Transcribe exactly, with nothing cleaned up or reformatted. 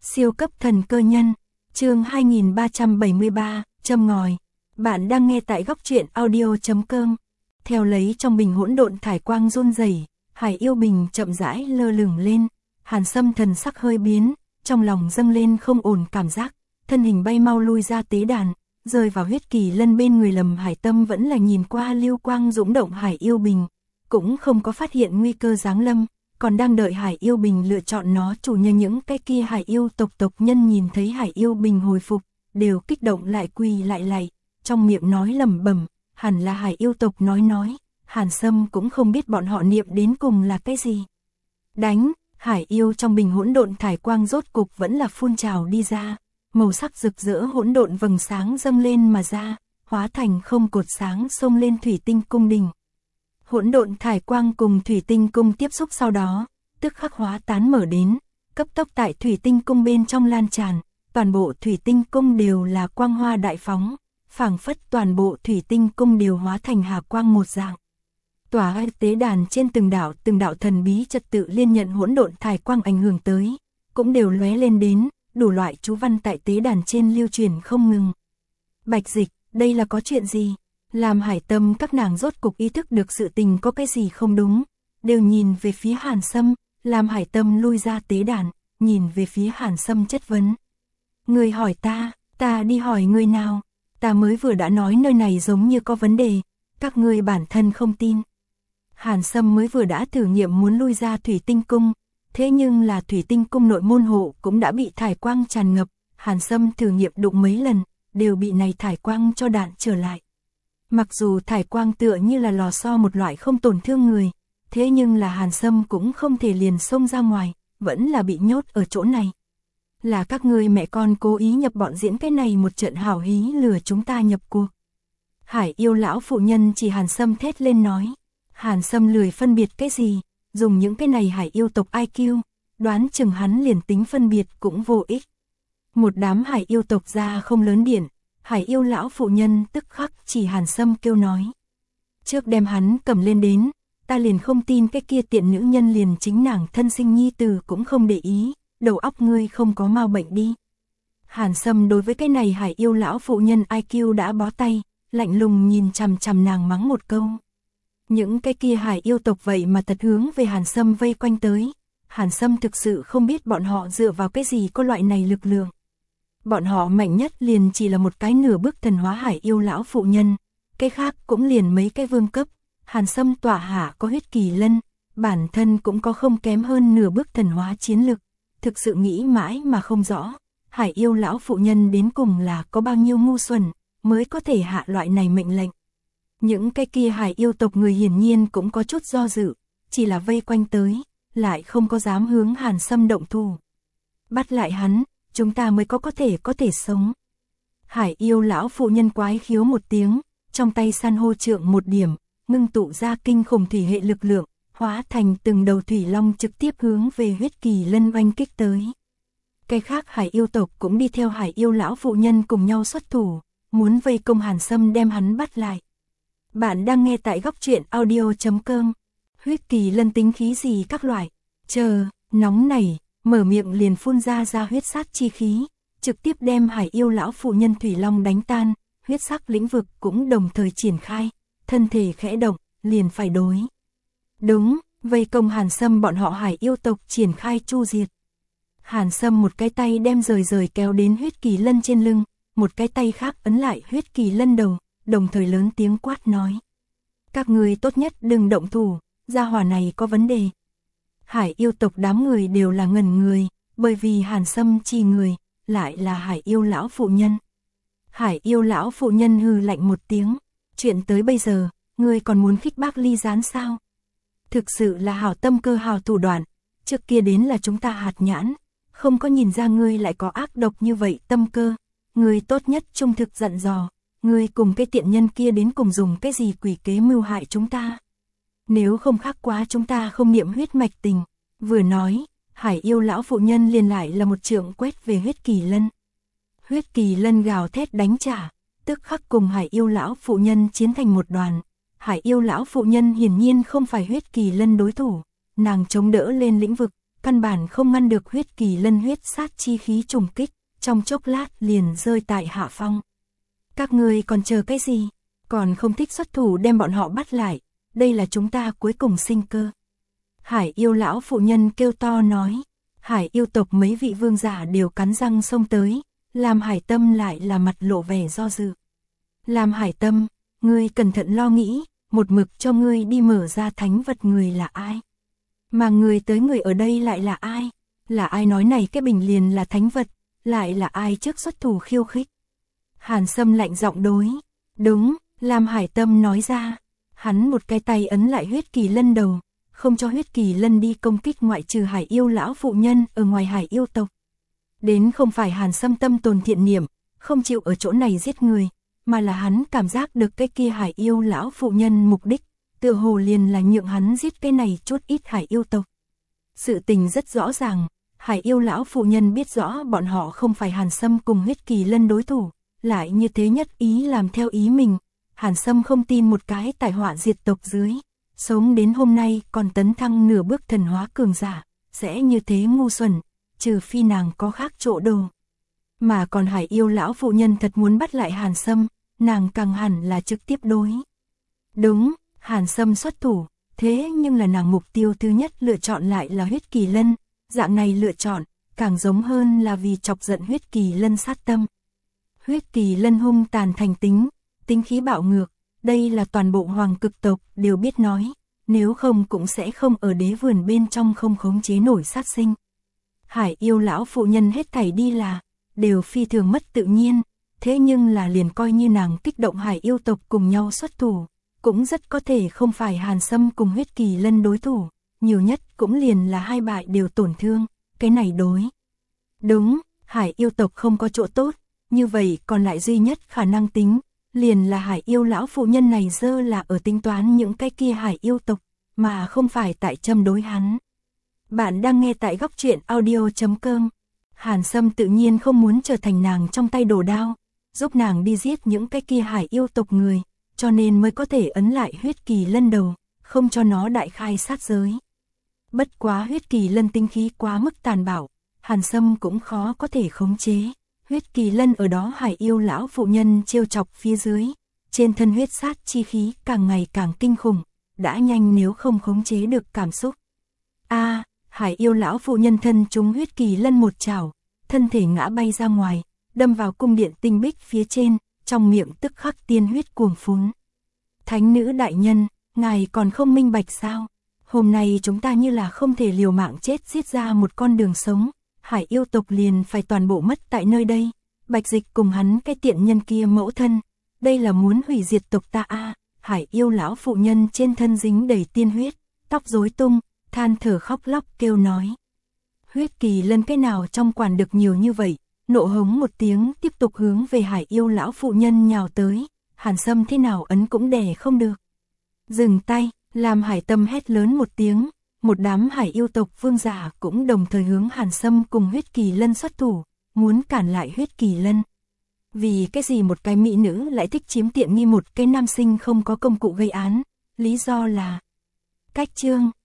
Siêu cấp thần cơ nhân, chương hai nghìn ba trăm bảy mươi ba, châm ngòi. Bạn đang nghe tại góc truyện audio chấm com. Theo lấy trong bình hỗn độn thải quang run rẩy, Hải Yêu Bình chậm rãi lơ lửng lên, Hàn Sâm thần sắc hơi biến, trong lòng dâng lên không ổn cảm giác, thân hình bay mau lui ra tế đàn, rơi vào huyết kỳ lân bên người Lâm Hải Tâm vẫn là nhìn qua lưu quang dũng động Hải Yêu Bình, cũng không có phát hiện nguy cơ giáng lâm. Còn đang đợi Hải Yêu Bình lựa chọn nó chủ nhân những cái kia Hải Yêu tộc tộc nhân nhìn thấy Hải Yêu Bình hồi phục, đều kích động lại quỳ lại lại, trong miệng nói lẩm bẩm, hẳn là Hải Yêu tộc nói nói, Hàn Sâm cũng không biết bọn họ niệm đến cùng là cái gì. Đánh, Hải Yêu trong bình hỗn độn thải quang rốt cục vẫn là phun trào đi ra, màu sắc rực rỡ hỗn độn vầng sáng dâng lên mà ra, hóa thành không cột sáng xông lên thủy tinh cung đình. Hỗn độn thải quang cùng thủy tinh cung tiếp xúc sau đó, tức khắc hóa tán mở đến, cấp tốc tại thủy tinh cung bên trong lan tràn, toàn bộ thủy tinh cung đều là quang hoa đại phóng, phảng phất toàn bộ thủy tinh cung đều hóa thành hà quang một dạng. Tòa tế đàn trên từng đạo từng đạo thần bí trật tự liên nhận hỗn độn thải quang ảnh hưởng tới, cũng đều lóe lên đến, đủ loại chú văn tại tế đàn trên lưu truyền không ngừng. Bạch Dịch, đây là có chuyện gì? Làm Hải Tâm các nàng rốt cục ý thức được sự tình có cái gì không đúng, đều nhìn về phía Hàn Sâm, làm Hải Tâm lui ra tế đàn, nhìn về phía Hàn Sâm chất vấn. Người hỏi ta, ta đi hỏi người nào, ta mới vừa đã nói nơi này giống như có vấn đề, các ngươi bản thân không tin. Hàn Sâm mới vừa đã thử nghiệm muốn lui ra thủy tinh cung, thế nhưng là thủy tinh cung nội môn hộ cũng đã bị thải quang tràn ngập, Hàn Sâm thử nghiệm đụng mấy lần, đều bị này thải quang cho đạn trở lại. Mặc dù thải quang tựa như là lò xo một loại không tổn thương người, thế nhưng là Hàn Sâm cũng không thể liền xông ra ngoài, vẫn là bị nhốt ở chỗ này. Là các ngươi mẹ con cố ý nhập bọn diễn cái này một trận hảo hí lừa chúng ta nhập cuộc. Hải Yêu lão phụ nhân chỉ Hàn Sâm thét lên nói. Hàn Sâm lười phân biệt cái gì, dùng những cái này Hải Yêu tộc i kiu, đoán chừng hắn liền tính phân biệt cũng vô ích. Một đám Hải Yêu tộc ra không lớn điện. Hải Yêu lão phụ nhân tức khắc chỉ Hàn Sâm kêu nói. Trước đem hắn cầm lên đến, ta liền không tin cái kia tiện nữ nhân liền chính nàng thân sinh nhi tử cũng không để ý, đầu óc ngươi không có mau bệnh đi. Hàn Sâm đối với cái này Hải Yêu lão phụ nhân i kiu đã bó tay, lạnh lùng nhìn chằm chằm nàng mắng một câu. Những cái kia Hải Yêu tộc vậy mà thật hướng về Hàn Sâm vây quanh tới, Hàn Sâm thực sự không biết bọn họ dựa vào cái gì có loại này lực lượng. Bọn họ mạnh nhất liền chỉ là một cái nửa bước thần hóa Hải Yêu lão phụ nhân, cái khác cũng liền mấy cái vương cấp, Hàn Sâm tỏa hạ có huyết kỳ lân, bản thân cũng có không kém hơn nửa bước thần hóa chiến lực, thực sự nghĩ mãi mà không rõ, Hải Yêu lão phụ nhân đến cùng là có bao nhiêu ngu xuẩn, mới có thể hạ loại này mệnh lệnh. Những cái kia Hải Yêu tộc người hiển nhiên cũng có chút do dự, chỉ là vây quanh tới, lại không có dám hướng Hàn Sâm động thủ. Bắt lại hắn, chúng ta mới có có thể có thể sống. Hải Yêu lão phụ nhân quái khiếu một tiếng, trong tay san hô trượng một điểm, ngưng tụ ra kinh khủng thủy hệ lực lượng, hóa thành từng đầu thủy long trực tiếp hướng về huyết kỳ lân oanh kích tới. Cái khác Hải Yêu tộc cũng đi theo Hải Yêu lão phụ nhân cùng nhau xuất thủ, muốn vây công Hàn Sâm đem hắn bắt lại. Bạn đang nghe tại góc truyện audio chấm com. Huyết kỳ lân tính khí gì các loại, chờ, nóng nảy, mở miệng liền phun ra ra huyết sát chi khí, trực tiếp đem Hải Yêu lão phụ nhân thủy long đánh tan, huyết sắc lĩnh vực cũng đồng thời triển khai, thân thể khẽ động, liền phải đối. Đúng, vây công Hàn Sâm bọn họ Hải Yêu tộc triển khai chu diệt. Hàn Sâm một cái tay đem rời rời kéo đến huyết kỳ lân trên lưng, một cái tay khác ấn lại huyết kỳ lân đầu, đồng thời lớn tiếng quát nói. Các người tốt nhất đừng động thủ, gia hỏa này có vấn đề. Hải Yêu tộc đám người đều là ngẩn người, bởi vì Hàn Sâm chi người, lại là Hải Yêu lão phụ nhân. Hải Yêu lão phụ nhân hừ lạnh một tiếng, chuyện tới bây giờ, ngươi còn muốn khích bác ly gián sao? Thực sự là hảo tâm cơ hảo thủ đoạn, trước kia đến là chúng ta hạt nhãn, không có nhìn ra ngươi lại có ác độc như vậy tâm cơ, ngươi tốt nhất trung thực dặn dò, ngươi cùng cái tiện nhân kia đến cùng dùng cái gì quỷ kế mưu hại chúng ta. Nếu không khác quá chúng ta không niệm huyết mạch tình. Vừa nói, Hải Yêu lão phụ nhân liền lại là một trượng quét về huyết kỳ lân. Huyết kỳ lân gào thét đánh trả, tức khắc cùng Hải Yêu lão phụ nhân chiến thành một đoàn. Hải Yêu lão phụ nhân hiển nhiên không phải huyết kỳ lân đối thủ, nàng chống đỡ lên lĩnh vực, căn bản không ngăn được huyết kỳ lân huyết sát chi khí trùng kích, trong chốc lát liền rơi tại hạ phong. Các ngươi còn chờ cái gì? Còn không thích xuất thủ đem bọn họ bắt lại, đây là chúng ta cuối cùng sinh cơ. Hải yêu lão phụ nhân kêu to nói, Hải yêu tộc mấy vị vương giả đều cắn răng xông tới, làm Hải Tâm lại là mặt lộ vẻ do dự. Làm Hải Tâm, ngươi cẩn thận lo nghĩ, một mực cho ngươi đi mở ra thánh vật người là ai? Mà người tới người ở đây lại là ai? Là ai nói này cái bình liền là thánh vật, lại là ai trước xuất thủ khiêu khích? Hàn Sâm lạnh giọng đối, đúng, làm Hải Tâm nói ra, hắn một cái tay ấn lại huyết kỳ lân đầu, không cho huyết kỳ lân đi công kích ngoại trừ Hải yêu lão phụ nhân ở ngoài Hải yêu tộc. Đến không phải Hàn Sâm tâm tồn thiện niệm, không chịu ở chỗ này giết người, mà là hắn cảm giác được cái kia Hải yêu lão phụ nhân mục đích, tựa hồ liền là nhượng hắn giết cái này chút ít Hải yêu tộc. Sự tình rất rõ ràng, Hải yêu lão phụ nhân biết rõ bọn họ không phải Hàn Sâm cùng huyết kỳ lân đối thủ, lại như thế nhất ý làm theo ý mình. Hàn Sâm không tin một cái tài họa diệt tộc dưới, sống đến hôm nay còn tấn thăng nửa bước thần hóa cường giả, sẽ như thế ngu xuẩn, trừ phi nàng có khác chỗ đồ. Mà còn Hải yêu lão phụ nhân thật muốn bắt lại Hàn Sâm, nàng càng hẳn là trực tiếp đối. Đúng, Hàn Sâm xuất thủ, thế nhưng là nàng mục tiêu thứ nhất lựa chọn lại là huyết kỳ lân, dạng này lựa chọn, càng giống hơn là vì chọc giận huyết kỳ lân sát tâm. Huyết kỳ lân hung tàn thành tính, tính khí bạo ngược, đây là toàn bộ hoàng cực tộc đều biết nói, nếu không cũng sẽ không ở đế vườn bên trong không khống chế nổi sát sinh. Hải yêu lão phụ nhân hết thảy đi là, đều phi thường mất tự nhiên, thế nhưng là liền coi như nàng kích động Hải yêu tộc cùng nhau xuất thủ, cũng rất có thể không phải Hàn Sâm cùng huyết kỳ lân đối thủ, nhiều nhất cũng liền là hai bại đều tổn thương, cái này đối. Đúng, Hải yêu tộc không có chỗ tốt, như vậy còn lại duy nhất khả năng tính, liền là Hải yêu lão phụ nhân này dơ là ở tính toán những cái kia Hải yêu tộc, mà không phải tại châm đối hắn. Bạn đang nghe tại góc truyện audio chấm com. Hàn Sâm tự nhiên không muốn trở thành nàng trong tay đồ đao, giúp nàng đi giết những cái kia Hải yêu tộc người, cho nên mới có thể ấn lại huyết kỳ lân đầu, không cho nó đại khai sát giới. Bất quá huyết kỳ lân tinh khí quá mức tàn bạo, Hàn Sâm cũng khó có thể khống chế. Huyết kỳ lân ở đó Hải yêu lão phụ nhân trêu chọc phía dưới, trên thân huyết sát chi khí càng ngày càng kinh khủng, đã nhanh nếu không khống chế được cảm xúc. A, Hải yêu lão phụ nhân thân trúng huyết kỳ lân một chảo, thân thể ngã bay ra ngoài, đâm vào cung điện tinh bích phía trên, trong miệng tức khắc tiên huyết cuồng phún. Thánh nữ đại nhân, ngài còn không minh bạch sao? Hôm nay chúng ta như là không thể liều mạng chết giết ra một con đường sống, Hải yêu tộc liền phải toàn bộ mất tại nơi đây. Bạch Dịch cùng hắn cái tiện nhân kia mẫu thân, đây là muốn hủy diệt tộc ta a. À, Hải yêu lão phụ nhân trên thân dính đầy tiên huyết, tóc rối tung, than thở khóc lóc kêu nói. Huyết kỳ lân cái nào trong quản được nhiều như vậy, nộ hống một tiếng tiếp tục hướng về Hải yêu lão phụ nhân nhào tới, Hàn Sâm thế nào ấn cũng đè không được. Dừng tay, làm Hải Tâm hét lớn một tiếng, một đám Hải yêu tộc vương giả cũng đồng thời hướng Hàn Sâm cùng huyết kỳ lân xuất thủ, muốn cản lại huyết kỳ lân. Vì cái gì một cái mỹ nữ lại thích chiếm tiện nghi một cái nam sinh không có công cụ gây án, lý do là cách chương.